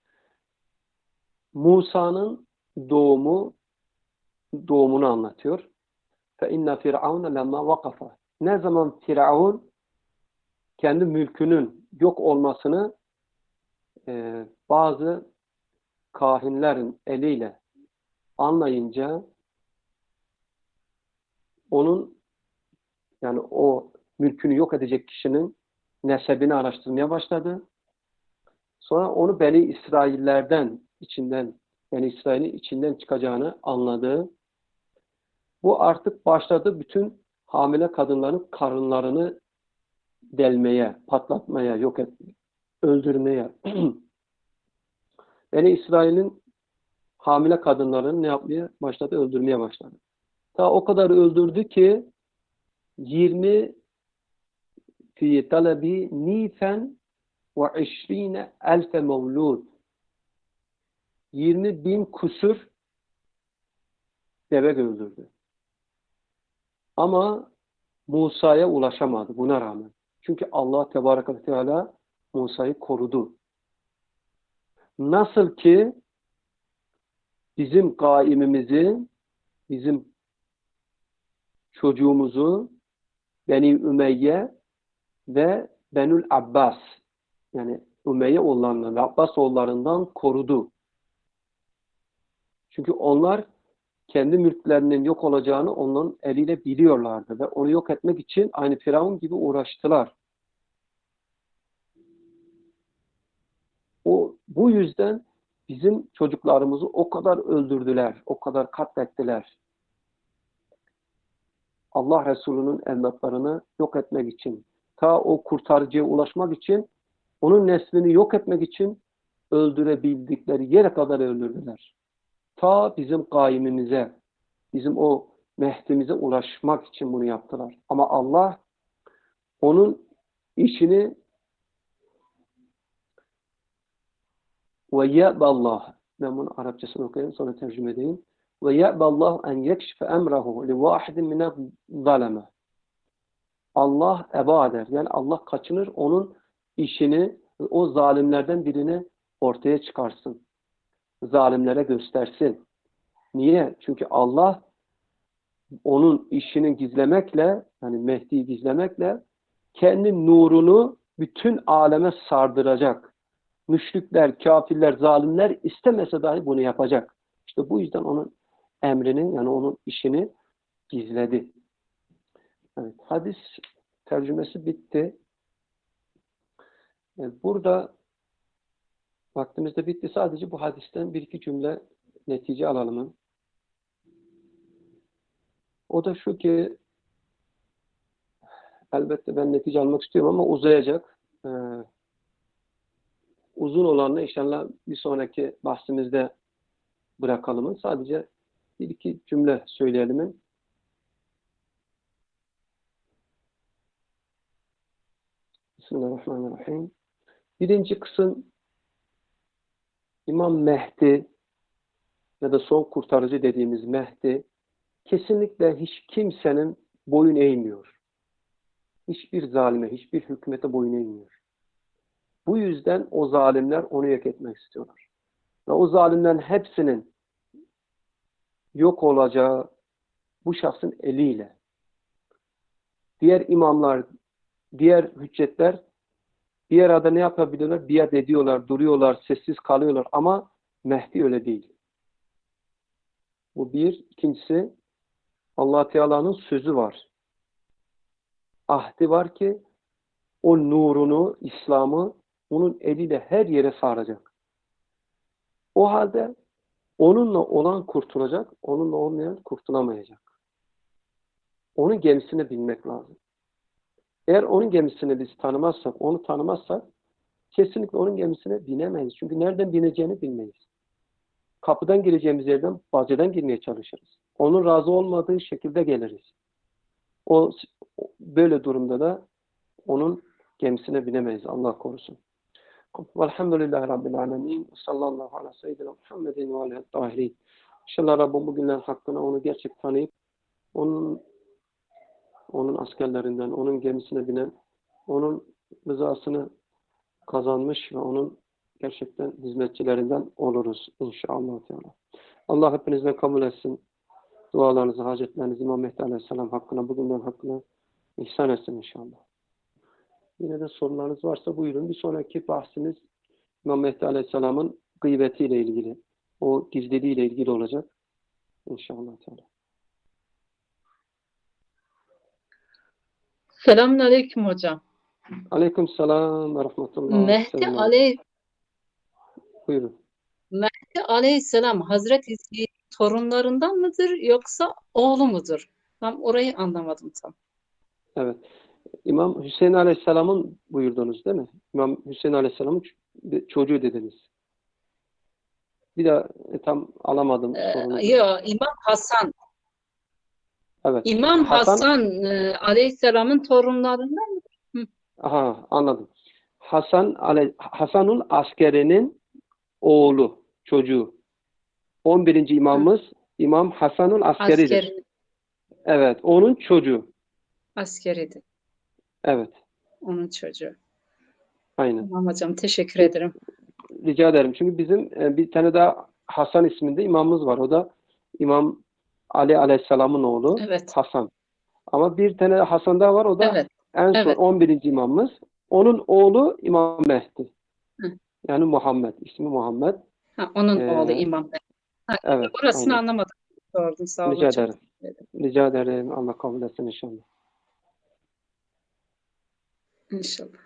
S2: Musa'nın doğumu doğumunu anlatıyor. Fe inna firavun lemma vakafa. Ne zaman Firavun kendi mülkünün yok olmasını e, bazı kahinlerin eliyle anlayınca onun yani o mülkünü yok edecek kişinin nesebini araştırmaya başladı. Sonra onu Beni İsraillerden içinden Beni İsrail'in içinden çıkacağını anladı. Bu artık başladı bütün hamile kadınların karınlarını delmeye, patlatmaya, yok etmeye, öldürmeye. Beni İsrail'in hamile kadınlarını ne yapmaya başladı? Öldürmeye başladı. Ta o kadar öldürdü ki yirmi fi talebi nifen ve işrine elfe mevlud. yirmi bin kusur deve öldürdü. Ama Musa'ya ulaşamadı buna rağmen. Çünkü Allah Tebaraka ve Teala Musa'yı korudu. Nasıl ki bizim kaimimizi, bizim çocuğumuzu Beni Ümeyye ve Benül Abbas, yani Ümeyye oğullarından ve Abbas oğullarından korudu. Çünkü onlar kendi mülklerinin yok olacağını onların eliyle biliyorlardı ve onu yok etmek için aynı Firavun gibi uğraştılar. O, bu yüzden bizim çocuklarımızı o kadar öldürdüler, o kadar katlettiler. Allah Resulü'nün evlatlarını yok etmek için, ta o kurtarıcıya ulaşmak için, onun neslini yok etmek için öldürebildikleri yere kadar öldürdüler. Ta bizim kaimimize, bizim o Mehdi'mize ulaşmak için bunu yaptılar. Ama Allah onun işini ve ye'ballah, ben bunu Arapçasını okuyayım sonra tercüme edeyim. Ve ye'ballah en yekşife emrahu li vahidin mine zaleme. Allah eba eder. Yani Allah kaçınır onun işini o zalimlerden birini ortaya çıkarsın. Zalimlere göstersin. Niye? Çünkü Allah onun işini gizlemekle, yani Mehdi'yi gizlemekle kendi nurunu bütün aleme sardıracak. Müşrikler, kafirler, zalimler istemese dahi bunu yapacak. İşte bu yüzden onun emrinin, yani onun işini gizledi. Evet, hadis tercümesi bitti. Yani burada vaktimiz de bitti. Sadece bu hadisten bir iki cümle netice alalım. O da şu ki, elbette ben netice almak istiyorum ama uzayacak. Ee, uzun olanını inşallah bir sonraki bahsimizde bırakalım. Sadece bir iki cümle söyleyelim. Bismillahirrahmanirrahim. Birinci kısım İmam Mehdi ya da son kurtarıcı dediğimiz Mehdi kesinlikle hiç kimsenin boyun eğmiyor. Hiçbir zalime, hiçbir hükümete boyun eğmiyor. Bu yüzden o zalimler onu yok etmek istiyorlar. Ve o zalimlerin hepsinin yok olacağı bu şahsın eliyle. Diğer imamlar, diğer hüccetler bir arada ne yapabiliyorlar? Biat ediyorlar, duruyorlar, sessiz kalıyorlar ama Mehdi öyle değil. Bu bir. İkincisi, Allah Teala'nın sözü var. Ahdi var ki o nurunu, İslam'ı onun eliyle her yere saracak. O halde onunla olan kurtulacak, onunla olmayan kurtulamayacak. Onun gemisine binmek lazım. Eğer onun gemisini biz tanımazsak, onu tanımazsak kesinlikle onun gemisine binemeyiz. Çünkü nereden bineceğini bilmeyiz. Kapıdan gireceğimiz yerden bacadan girmeye çalışırız. Onun razı olmadığı şekilde geliriz. O böyle durumda da onun gemisine binemeyiz. Allah korusun. Velhamdülillahi Rabbil alemin. Sallallahu ala seyyidina Muhammedin ve aleyhi tahirin. İnşallah Rabbim bugünler hakkında onu gerçek tanıyıp onun onun askerlerinden, onun gemisine binen, onun rızasını kazanmış ve onun gerçekten hizmetçilerinden oluruz inşallah. Allah hepinizden kabul etsin. Dualarınızı, hacetlerinizi İmam Mehdi Aleyhisselam hakkına, bugünden hakkına ihsan etsin inşallah. Yine de sorularınız varsa buyurun. Bir sonraki bahsimiz İmam Mehdi Aleyhisselam'ın gıybetiyle ilgili, o gizliliğiyle ilgili olacak inşallah.
S3: Selamünaleyküm hocam.
S2: Aleykümselam ve rahmetullah.
S3: Mehdi aleyh
S2: Buyurun.
S3: Mehdi aleyhisselam Hazreti İsa'nın torunlarından mıdır yoksa oğlu mudur? Tam orayı anlamadım tam.
S2: Evet. İmam Hüseyin Aleyhisselam'ın buyurdunuz değil mi? İmam Hüseyin Aleyhisselam'ın ç- çocuğu dediniz. Bir daha e, tam alamadım
S3: Ee,
S2: sorunuzu.
S3: ya İmam Hasan.
S2: Evet.
S3: İmam
S2: Hasan,
S3: Hasan e, Aleyhisselam'ın torunlarından mı? Hı,
S2: aha anladım. Hasan Ale, Hasanul Askeri'nin oğlu, çocuğu. on birinci
S3: hı.
S2: imamımız İmam Hasanul Askeri'dir.
S3: Asker,
S2: Evet, onun çocuğu.
S3: askeriydi.
S2: Evet,
S3: Onun çocuğu.
S2: aynen.
S3: Tamam hocam, teşekkür
S2: Çünkü,
S3: ederim.
S2: rica ederim. Çünkü bizim e, bir tane daha Hasan isminde imamımız var. O da İmam Ali Aleyhisselam'ın oğlu
S3: Evet,
S2: Hasan. Ama bir tane Hasan daha var. O da
S3: evet,
S2: en son
S3: evet.
S2: on birinci imamımız. Onun oğlu İmam Mehdi.
S3: Hı.
S2: Yani Muhammed. İsmi Muhammed.
S3: Ha, onun oğlu
S2: Ee,
S3: İmam. Ha,
S2: evet,
S3: orasını
S2: aynen.
S3: anlamadım. Sordum, sağ olun,
S2: Rica
S3: çok
S2: ederim.
S3: teşekkür ederim.
S2: Rica ederim. Allah kabul etsin inşallah.
S3: İnşallah.